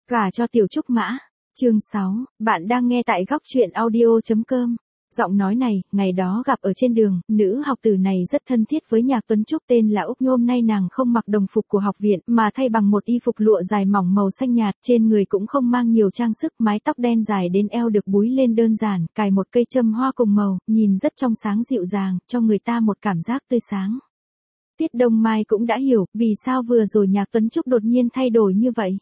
Gả cho Tiểu Trúc Mã. Chương 6, bạn đang nghe tại góc truyện audio.com. Giọng nói này, ngày đó gặp ở trên đường, nữ học tử này rất thân thiết với Nhạc Tuấn Trúc, tên là Úc Nhôm. Nay nàng không mặc đồng phục của học viện, mà thay bằng một y phục lụa dài mỏng màu xanh nhạt, trên người cũng không mang nhiều trang sức, mái tóc đen dài đến eo được búi lên đơn giản, cài một cây châm hoa cùng màu, nhìn rất trong sáng dịu dàng, cho người ta một cảm giác tươi sáng. Tiết Đông Mai cũng đã hiểu, vì sao vừa rồi Nhạc Tuấn Trúc đột nhiên thay đổi như vậy.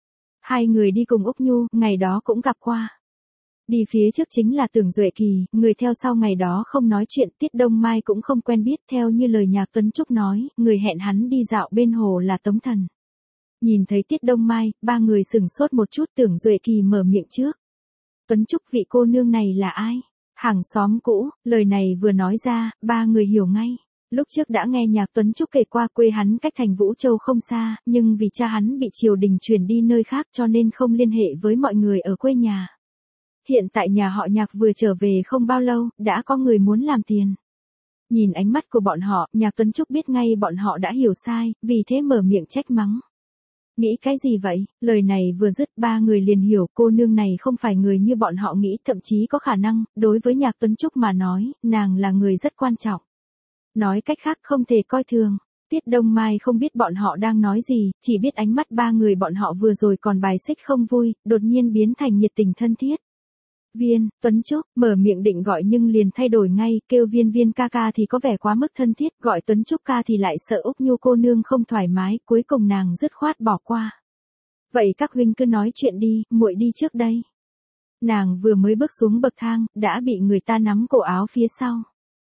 Hai người đi cùng Úc Nhu, ngày đó cũng gặp qua. Đi phía trước chính là Tưởng Duệ Kỳ, người theo sau ngày đó không nói chuyện, Tiết Đông Mai cũng không quen biết, theo như lời Nhạc Tuấn Trúc nói, người hẹn hắn đi dạo bên hồ là Tống Thần. Nhìn thấy Tiết Đông Mai, ba người sửng sốt một chút, Tưởng Duệ Kỳ mở miệng trước. Tuấn Trúc, vị cô nương này là ai? Hàng xóm cũ. Lời này vừa nói ra, ba người hiểu ngay. Lúc trước đã nghe Nhạc Tuấn Trúc kể qua quê hắn cách thành Vũ Châu không xa, nhưng vì cha hắn bị triều đình chuyển đi nơi khác cho nên không liên hệ với mọi người ở quê nhà. Hiện tại nhà họ Nhạc vừa trở về không bao lâu, đã có người muốn làm tiền. Nhìn ánh mắt của bọn họ, Nhạc Tuấn Trúc biết ngay bọn họ đã hiểu sai, vì thế mở miệng trách mắng. Nghĩ cái gì vậy? Lời này vừa dứt, ba người liền hiểu cô nương này không phải người như bọn họ nghĩ, thậm chí có khả năng, đối với Nhạc Tuấn Trúc mà nói, nàng là người rất quan trọng. Nói cách khác không thể coi thường. Tiết Đông Mai không biết bọn họ đang nói gì, chỉ biết ánh mắt ba người bọn họ vừa rồi còn bài xích không vui, đột nhiên biến thành nhiệt tình thân thiết. Viên, Tuấn Trúc, mở miệng định gọi nhưng liền thay đổi ngay, kêu Viên ca ca thì có vẻ quá mức thân thiết, gọi Tuấn Trúc ca thì lại sợ Úc Nhu cô nương không thoải mái, cuối cùng nàng dứt khoát bỏ qua. Vậy các huynh cứ nói chuyện đi, muội đi trước đây. Nàng vừa mới bước xuống bậc thang, đã bị người ta nắm cổ áo phía sau.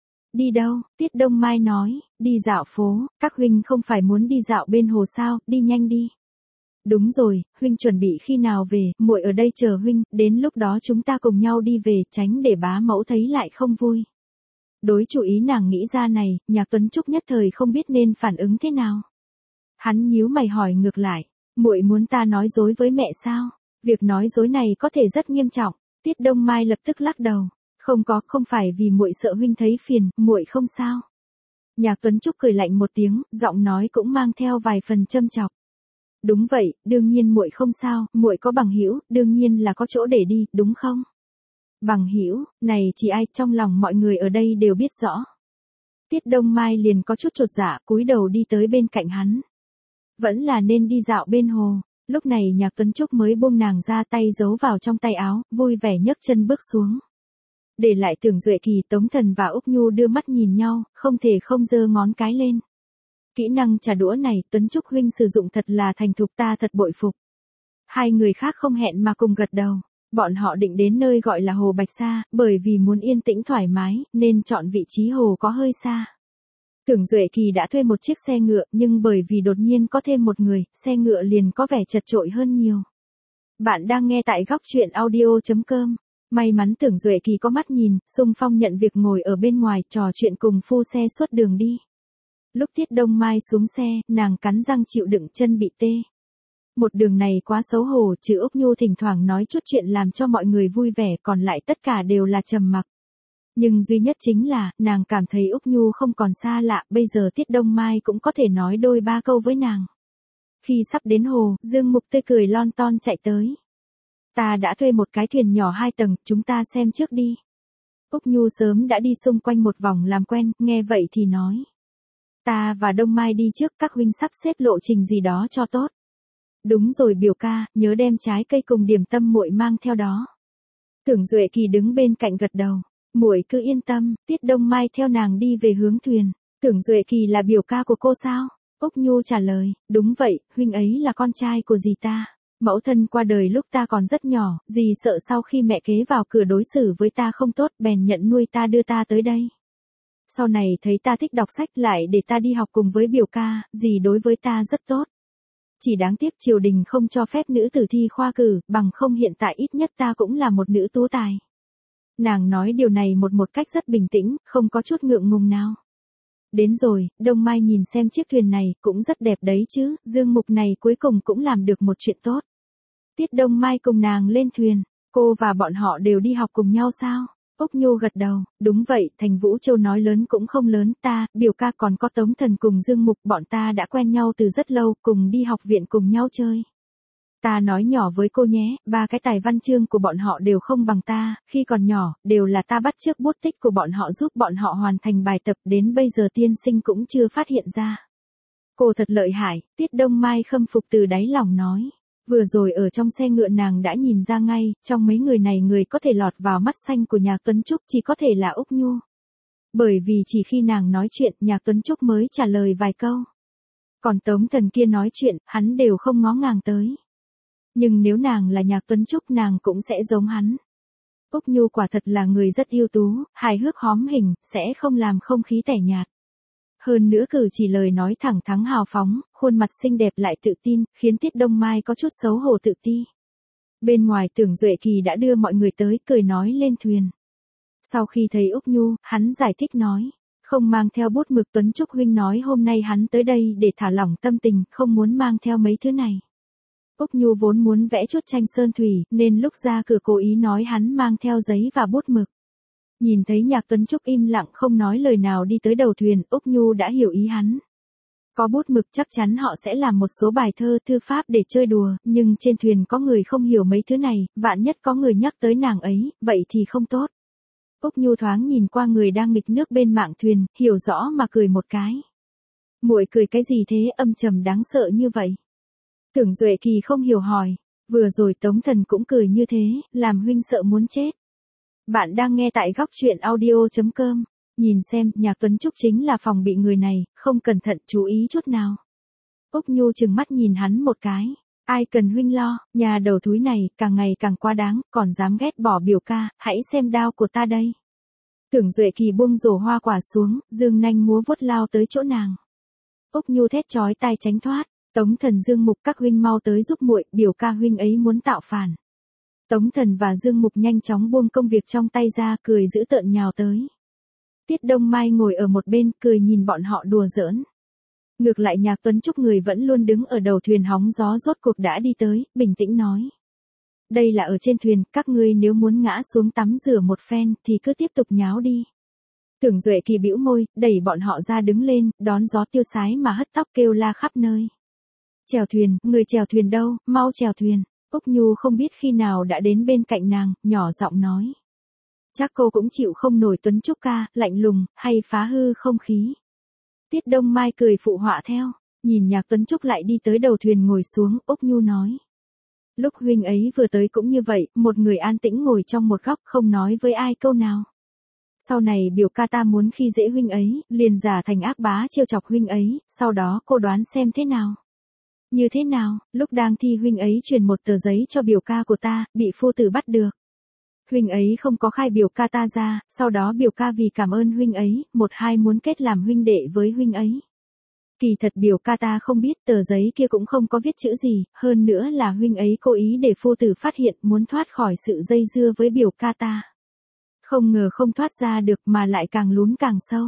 Đi đâu? Tiết Đông Mai nói, đi dạo phố, các huynh không phải muốn đi dạo bên hồ sao, đi nhanh đi. Đúng rồi, huynh chuẩn bị khi nào về, muội ở đây chờ huynh, đến lúc đó chúng ta cùng nhau đi về, tránh để bá mẫu thấy lại không vui. Đối chủ ý nàng nghĩ ra này, Nhạc Tuấn Trúc nhất thời không biết nên phản ứng thế nào. Hắn nhíu mày hỏi ngược lại, muội muốn ta nói dối với mẹ sao? Việc nói dối này có thể rất nghiêm trọng. Tiết Đông Mai lập tức lắc đầu. Không phải vì muội sợ huynh thấy phiền, muội không sao. Nhạc Tuấn Trúc cười lạnh một tiếng, giọng nói cũng mang theo vài phần châm chọc. Đúng vậy, đương nhiên muội không sao, muội có bằng hữu, đương nhiên là có chỗ để đi, đúng không? Bằng hữu, này chỉ ai trong lòng mọi người ở đây đều biết rõ. Tiết Đông Mai liền có chút chột dạ, cúi đầu đi tới bên cạnh hắn. Vẫn là nên đi dạo bên hồ. Lúc này Nhạc Tuấn Trúc mới buông nàng ra, tay giấu vào trong tay áo, vui vẻ nhấc chân bước xuống. Để lại Tưởng Duệ Kỳ, Tống Thần và Úc Nhu đưa mắt nhìn nhau, không thể không giơ ngón cái lên. Kỹ năng trả đũa này Tuấn Trúc huynh sử dụng thật là thành thục, ta thật bội phục. Hai người khác không hẹn mà cùng gật đầu. Bọn họ định đến nơi gọi là Hồ Bạch Sa, bởi vì muốn yên tĩnh thoải mái, nên chọn vị trí hồ có hơi xa. Tưởng Duệ Kỳ đã thuê một chiếc xe ngựa, nhưng bởi vì đột nhiên có thêm một người, xe ngựa liền có vẻ chật chội hơn nhiều. Bạn đang nghe tại góc truyện audio.com. May mắn Tưởng Duệ Kỳ có mắt nhìn, xung phong nhận việc ngồi ở bên ngoài, trò chuyện cùng phu xe suốt đường đi. Lúc Tiết Đông Mai xuống xe, nàng cắn răng chịu đựng chân bị tê. Một đường này quá xấu hổ, trừ Úc Nhu thỉnh thoảng nói chút chuyện làm cho mọi người vui vẻ, còn lại tất cả đều là trầm mặc. Nhưng duy nhất chính là, nàng cảm thấy Úc Nhu không còn xa lạ, bây giờ Tiết Đông Mai cũng có thể nói đôi ba câu với nàng. Khi sắp đến hồ, Dương Mục tươi cười lon ton chạy tới. Ta đã thuê một cái thuyền nhỏ 2 tầng, chúng ta xem trước đi. Úc Nhu sớm đã đi xung quanh một vòng làm quen, nghe vậy thì nói. Ta và Đông Mai đi trước, các huynh sắp xếp lộ trình gì đó cho tốt. Đúng rồi biểu ca, nhớ đem trái cây cùng điểm tâm muội mang theo đó. Tưởng Duệ Kỳ đứng bên cạnh gật đầu. Muội cứ yên tâm. Tiết Đông Mai theo nàng đi về hướng thuyền. Tưởng Duệ Kỳ là biểu ca của cô sao? Úc Nhu trả lời, đúng vậy, huynh ấy là con trai của dì ta. Mẫu thân qua đời lúc ta còn rất nhỏ, dì sợ sau khi mẹ kế vào cửa đối xử với ta không tốt, bèn nhận nuôi ta đưa ta tới đây. Sau này thấy ta thích đọc sách lại để ta đi học cùng với biểu ca, dì đối với ta rất tốt. Chỉ đáng tiếc triều đình không cho phép nữ tử thi khoa cử, bằng không hiện tại ít nhất ta cũng là một nữ tú tài. Nàng nói điều này một cách rất bình tĩnh, không có chút ngượng ngùng nào. Đến rồi, Đông Mai nhìn xem chiếc thuyền này, cũng rất đẹp đấy chứ, Dương Mục này cuối cùng cũng làm được một chuyện tốt. Tiết Đông Mai cùng nàng lên thuyền, cô và bọn họ đều đi học cùng nhau sao? Úc Nhu gật đầu, đúng vậy, thành Vũ Châu nói lớn cũng không lớn, ta, biểu ca còn có Tống Thần cùng Dương Mục, bọn ta đã quen nhau từ rất lâu, cùng đi học viện cùng nhau chơi. Ta nói nhỏ với cô nhé, ba cái tài văn chương của bọn họ đều không bằng ta, khi còn nhỏ, đều là ta bắt chước bút tích của bọn họ giúp bọn họ hoàn thành bài tập, đến bây giờ tiên sinh cũng chưa phát hiện ra. Cô thật lợi hại, Tiết Đông Mai khâm phục từ đáy lòng nói. Vừa rồi ở trong xe ngựa nàng đã nhìn ra ngay, trong mấy người này người có thể lọt vào mắt xanh của Nhạc Tuấn Trúc chỉ có thể là Úc Nhu. Bởi vì chỉ khi nàng nói chuyện, Nhạc Tuấn Trúc mới trả lời vài câu. Còn Tống Thần kia nói chuyện, hắn đều không ngó ngàng tới. Nhưng nếu nàng là Nhạc Tuấn Trúc nàng cũng sẽ giống hắn. Úc Nhu quả thật là người rất ưu tú, hài hước hóm hình, sẽ không làm không khí tẻ nhạt. Hơn nữa cử chỉ lời nói thẳng thắn hào phóng, khuôn mặt xinh đẹp lại tự tin, khiến Tiết Đông Mai có chút xấu hổ tự ti. Bên ngoài Tưởng Duệ Kỳ đã đưa mọi người tới, cười nói lên thuyền. Sau khi thấy Úc Nhu, hắn giải thích nói, không mang theo bút mực. Tuấn Trúc huynh nói hôm nay hắn tới đây để thả lỏng tâm tình, không muốn mang theo mấy thứ này. Úc Nhu vốn muốn vẽ chút tranh sơn thủy, nên lúc ra cửa cố ý nói hắn mang theo giấy và bút mực. Nhìn thấy Nhạc Tuấn Trúc im lặng không nói lời nào đi tới đầu thuyền, Úc Nhu đã hiểu ý hắn. Có bút mực chắc chắn họ sẽ làm một số bài thơ thư pháp để chơi đùa, nhưng trên thuyền có người không hiểu mấy thứ này, vạn nhất có người nhắc tới nàng ấy, vậy thì không tốt. Úc Nhu thoáng nhìn qua người đang nghịch nước bên mạn thuyền, hiểu rõ mà cười một cái. Muội cười cái gì thế, âm trầm đáng sợ như vậy? Tưởng Duệ Kỳ không hiểu hỏi, vừa rồi Tống Thần cũng cười như thế, làm huynh sợ muốn chết. Bạn đang nghe tại góc truyện audio.com. Nhìn xem, Nhạc Tuấn Trúc chính là phòng bị người này, không cẩn thận chú ý chút nào. Úc Nhu trừng mắt nhìn hắn một cái. Ai cần huynh lo, nhà đầu thúi này, càng ngày càng quá đáng, còn dám ghét bỏ biểu ca, hãy xem đao của ta đây. Tưởng Duệ Kỳ buông rổ hoa quả xuống, dương nanh múa vuốt lao tới chỗ nàng. Úc Nhu thét chói tai tránh thoát. Tống Thần Dương Mục, các huynh mau tới giúp muội, biểu ca huynh ấy muốn tạo phản. Tống Thần và Dương Mục nhanh chóng buông công việc trong tay ra, cười dữ tợn nhào tới. Tiết Đông Mai ngồi ở một bên, cười nhìn bọn họ đùa giỡn. Ngược lại Nhạc Tuấn Trúc người vẫn luôn đứng ở đầu thuyền hóng gió rốt cuộc đã đi tới, bình tĩnh nói. Đây là ở trên thuyền, các ngươi nếu muốn ngã xuống tắm rửa một phen, thì cứ tiếp tục nháo đi. Tưởng Duệ Kỳ bĩu môi, đẩy bọn họ ra đứng lên, đón gió tiêu sái mà hất tóc kêu la khắp nơi. Chèo thuyền, người chèo thuyền đâu, mau chèo thuyền. Úc Nhu không biết khi nào đã đến bên cạnh nàng, nhỏ giọng nói. Chắc cô cũng chịu không nổi Tuấn Trúc ca, lạnh lùng, hay phá hư không khí. Tiết Đông Mai cười phụ họa theo, nhìn Nhạc Tuấn Trúc lại đi tới đầu thuyền ngồi xuống, Úc Nhu nói. Lúc huynh ấy vừa tới cũng như vậy, một người an tĩnh ngồi trong một góc không nói với ai câu nào. Sau này biểu ca ta muốn khi dễ huynh ấy, liền giả thành ác bá trêu chọc huynh ấy, sau đó cô đoán xem thế nào. Như thế nào, lúc đang thi huynh ấy truyền một tờ giấy cho biểu ca của ta, bị phu tử bắt được. Huynh ấy không có khai biểu ca ta ra, sau đó biểu ca vì cảm ơn huynh ấy, một hai muốn kết làm huynh đệ với huynh ấy. Kỳ thật biểu ca ta không biết tờ giấy kia cũng không có viết chữ gì, hơn nữa là huynh ấy cố ý để phu tử phát hiện muốn thoát khỏi sự dây dưa với biểu ca ta. Không ngờ không thoát ra được mà lại càng lún càng sâu.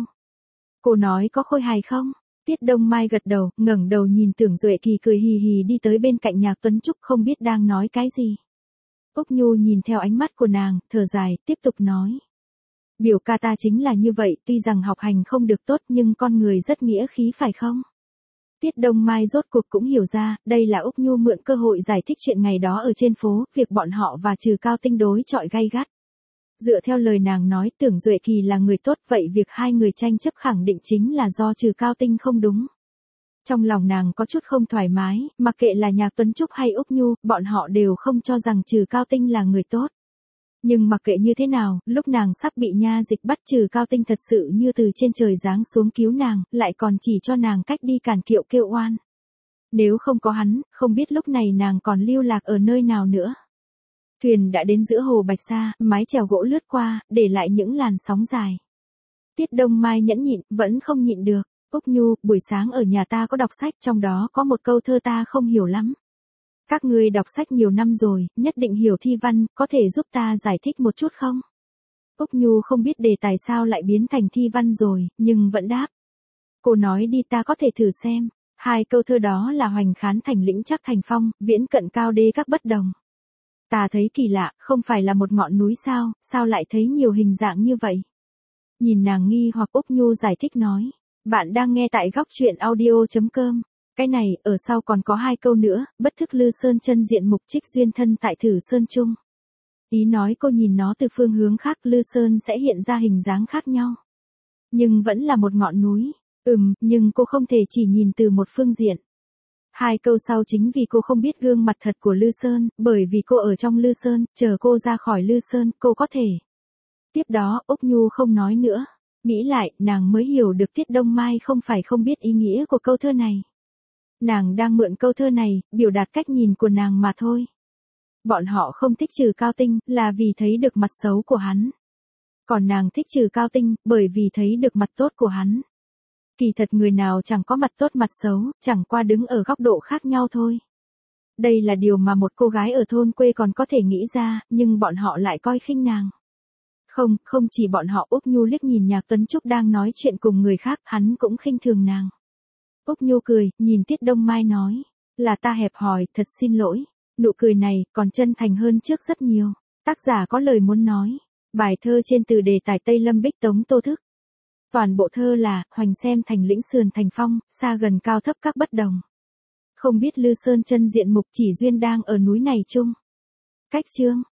Cô nói có khôi hài không? Tiết Đông Mai gật đầu, ngẩng đầu nhìn Tưởng Duệ Kỳ cười hì hì đi tới bên cạnh Nhạc Tuấn Trúc không biết đang nói cái gì. Úc Nhu nhìn theo ánh mắt của nàng, thở dài, tiếp tục nói. Biểu ca ta chính là như vậy, tuy rằng học hành không được tốt nhưng con người rất nghĩa khí phải không? Tiết Đông Mai rốt cuộc cũng hiểu ra, đây là Úc Nhu mượn cơ hội giải thích chuyện ngày đó ở trên phố, việc bọn họ và Trừ Cao Tinh đối chọi gay gắt. Dựa theo lời nàng nói Tưởng Duệ Kỳ là người tốt, vậy việc hai người tranh chấp khẳng định chính là do Trừ Cao Tinh không đúng. Trong lòng nàng có chút không thoải mái, mặc kệ là Nhạc Tuấn Trúc hay Úc Nhu, bọn họ đều không cho rằng Trừ Cao Tinh là người tốt. Nhưng mặc kệ như thế nào, lúc nàng sắp bị nha dịch bắt Trừ Cao Tinh thật sự như từ trên trời giáng xuống cứu nàng, lại còn chỉ cho nàng cách đi càn kiệu kêu oan. Nếu không có hắn, không biết lúc này nàng còn lưu lạc ở nơi nào nữa. Thuyền đã đến giữa hồ Bạch Sa, mái chèo gỗ lướt qua, để lại những làn sóng dài. Tiết Đông Mai nhẫn nhịn, vẫn không nhịn được. Úc Nhu, buổi sáng ở nhà ta có đọc sách, trong đó có một câu thơ ta không hiểu lắm. Các ngươi đọc sách nhiều năm rồi, nhất định hiểu thi văn, có thể giúp ta giải thích một chút không? Úc Nhu không biết đề tài sao lại biến thành thi văn rồi, nhưng vẫn đáp. Cô nói đi ta có thể thử xem. Hai câu thơ đó là hoành khán thành lĩnh chắc thành phong, viễn cận cao đê các bất đồng. Ta thấy kỳ lạ, không phải là một ngọn núi sao lại thấy nhiều hình dạng như vậy? Nhìn nàng nghi hoặc Úc Nhu giải thích nói. Bạn đang nghe tại góc truyện audio.com. Cái này, ở sau còn có 2 câu nữa, bất thức Lư Sơn chân diện mục trích duyên thân tại Thử Sơn Trung. Ý nói cô nhìn nó từ phương hướng khác Lư Sơn sẽ hiện ra hình dáng khác nhau. Nhưng vẫn là một ngọn núi. Nhưng cô không thể chỉ nhìn từ một phương diện. 2 câu sau chính vì cô không biết gương mặt thật của Lư Sơn, bởi vì cô ở trong Lư Sơn, chờ cô ra khỏi Lư Sơn, cô có thể. Tiếp đó, Úc Nhu không nói nữa. Nghĩ lại, nàng mới hiểu được Tiết Đông Mai không phải không biết ý nghĩa của câu thơ này. Nàng đang mượn câu thơ này, biểu đạt cách nhìn của nàng mà thôi. Bọn họ không thích Trừ Cao Tinh, là vì thấy được mặt xấu của hắn. Còn nàng thích Trừ Cao Tinh, bởi vì thấy được mặt tốt của hắn. Kỳ thật người nào chẳng có mặt tốt mặt xấu, chẳng qua đứng ở góc độ khác nhau thôi. Đây là điều mà một cô gái ở thôn quê còn có thể nghĩ ra, nhưng bọn họ lại coi khinh nàng. Không chỉ bọn họ. Úc Nhu liếc nhìn Nhạc Tuấn Trúc đang nói chuyện cùng người khác, hắn cũng khinh thường nàng. Úc Nhu cười, nhìn Tiết Đông Mai nói, là ta hẹp hòi, thật xin lỗi. Nụ cười này, còn chân thành hơn trước rất nhiều. Tác giả có lời muốn nói. Bài thơ trên từ đề tài Tây Lâm Bích Tống Tô Thức. Toàn bộ thơ là, hoành xem thành lĩnh sườn thành phong, xa gần cao thấp các bất đồng. Không biết Lư Sơn chân diện mục chỉ duyên đang ở núi này chung. Cách chương.